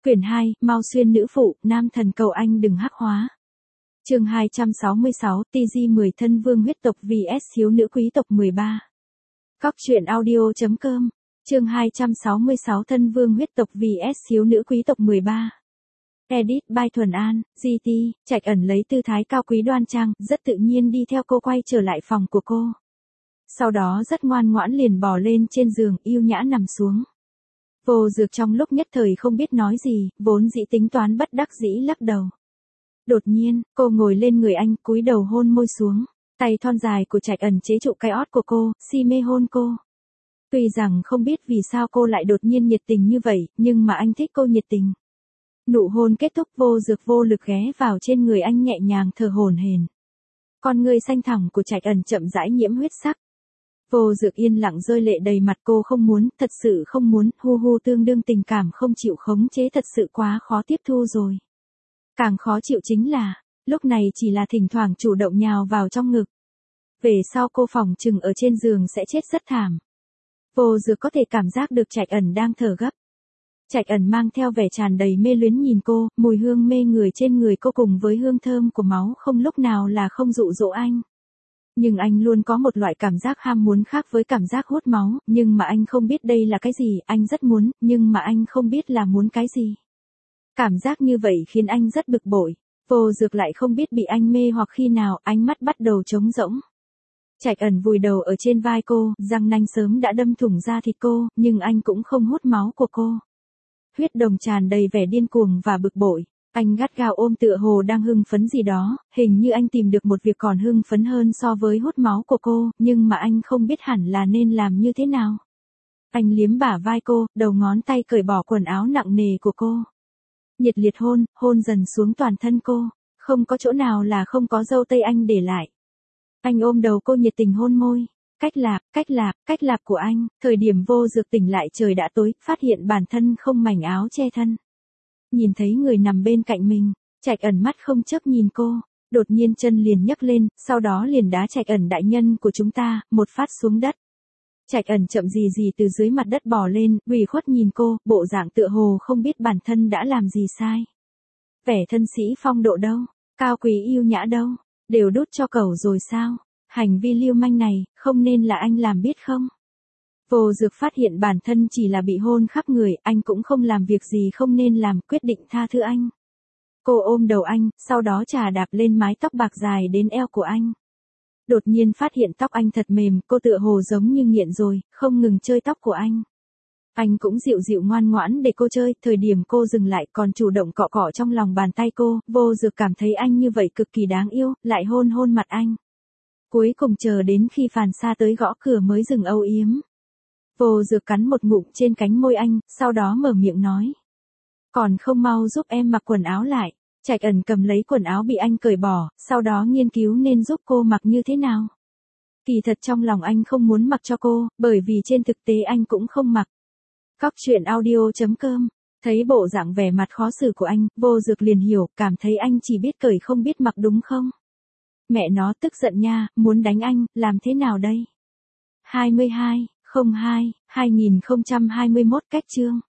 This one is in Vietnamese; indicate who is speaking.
Speaker 1: Quyển 2, Mao Xuyên nữ phụ, nam thần cầu anh đừng hắc hóa. Chương 266, TG10 thân vương huyết tộc vs hiếu nữ quý tộc 13. Cóc truyện audio.com. Chương 266 thân vương huyết tộc vs hiếu nữ quý tộc 13. Edit by Thuần An, GT, Trạch Ẩn lấy tư thái cao quý đoan trang, rất tự nhiên đi theo cô quay trở lại phòng của cô. Sau đó rất ngoan ngoãn liền bò lên trên giường, yêu nhã nằm xuống. Vô Dược trong lúc nhất thời không biết nói gì, vốn dĩ tính toán bất đắc dĩ lắc đầu. Đột nhiên, cô ngồi lên người anh, cúi đầu hôn môi xuống. Tay thon dài của Trạch Ẩn chế trụ cái ót của cô, si mê hôn cô. Tuy rằng không biết vì sao cô lại đột nhiên nhiệt tình như vậy, nhưng mà anh thích cô nhiệt tình. Nụ hôn kết thúc, Vô Dược vô lực ghé vào trên người anh nhẹ nhàng thở hổn hển. Con người xanh thẳm của Trạch Ẩn chậm rãi nhiễm huyết sắc. Vô Dược yên lặng rơi lệ đầy mặt, cô không muốn, thật sự không muốn, hu tương đương tình cảm không chịu khống chế thật sự quá khó tiếp thu rồi. Càng khó chịu chính là, lúc này chỉ là thỉnh thoảng chủ động nhào vào trong ngực. Về sau cô phỏng chừng ở trên giường sẽ chết rất thảm. Vô Dược có thể cảm giác được Trạch Ẩn đang thở gấp. Trạch Ẩn mang theo vẻ tràn đầy mê luyến nhìn cô, mùi hương mê người trên người cô cùng với hương thơm của máu không lúc nào là không dụ dỗ anh. Nhưng anh luôn có một loại cảm giác ham muốn khác với cảm giác hút máu, nhưng mà anh không biết đây là cái gì, anh rất muốn, nhưng mà anh không biết là muốn cái gì. Cảm giác như vậy khiến anh rất bực bội. Vô Dược lại không biết bị anh mê hoặc khi nào, ánh mắt bắt đầu trống rỗng. Trạch Ẩn vùi đầu ở trên vai cô, răng nanh sớm đã đâm thủng da thịt cô, nhưng anh cũng không hút máu của cô. Huyết đồng tràn đầy vẻ điên cuồng và bực bội. Anh gắt gao ôm tựa hồ đang hưng phấn gì đó, hình như anh tìm được một việc còn hưng phấn hơn so với hút máu của cô, nhưng mà anh không biết hẳn là nên làm như thế nào. Anh liếm bả vai cô, đầu ngón tay cởi bỏ quần áo nặng nề của cô. Nhiệt liệt hôn, hôn dần xuống toàn thân cô, không có chỗ nào là không có dâu tây anh để lại. Anh ôm đầu cô nhiệt tình hôn môi. Cách lạp của anh, thời điểm Vô Dược tỉnh lại trời đã tối, phát hiện bản thân không mảnh áo che thân. Nhìn thấy người nằm bên cạnh mình, Trạch Ẩn mắt không chớp nhìn cô, đột nhiên chân liền nhấc lên, sau đó liền đá Trạch Ẩn đại nhân của chúng ta, một phát xuống đất. Trạch Ẩn chậm gì gì từ dưới mặt đất bò lên, ủy khuất nhìn cô, bộ dạng tựa hồ không biết bản thân đã làm gì sai. Vẻ thân sĩ phong độ đâu, cao quý yêu nhã đâu, đều đút cho cẩu rồi sao? Hành vi lưu manh này, không nên là anh làm biết không? Vô Dược phát hiện bản thân chỉ là bị hôn khắp người, anh cũng không làm việc gì không nên làm, quyết định tha thứ anh. Cô ôm đầu anh, sau đó chà đạp lên mái tóc bạc dài đến eo của anh. Đột nhiên phát hiện tóc anh thật mềm, cô tựa hồ giống như nghiện rồi, không ngừng chơi tóc của anh. Anh cũng dịu dịu ngoan ngoãn để cô chơi, thời điểm cô dừng lại còn chủ động cọ cọ trong lòng bàn tay cô, Vô Dược cảm thấy anh như vậy cực kỳ đáng yêu, lại hôn hôn mặt anh. Cuối cùng chờ đến khi Phàn Sa tới gõ cửa mới dừng âu yếm. Vô Dược cắn một ngụm trên cánh môi anh, sau đó mở miệng nói. Còn không mau giúp em mặc quần áo lại. Trạch Ẩn cầm lấy quần áo bị anh cởi bỏ, sau đó nghiên cứu nên giúp cô mặc như thế nào. Kỳ thật trong lòng anh không muốn mặc cho cô, bởi vì trên thực tế anh cũng không mặc. Cóc truyện audio.com. Thấy bộ dạng vẻ mặt khó xử của anh, Vô Dược liền hiểu, cảm thấy anh chỉ biết cởi không biết mặc đúng không? Mẹ nó tức giận nha, muốn đánh anh, làm thế nào đây? 22/02/2021 cách chương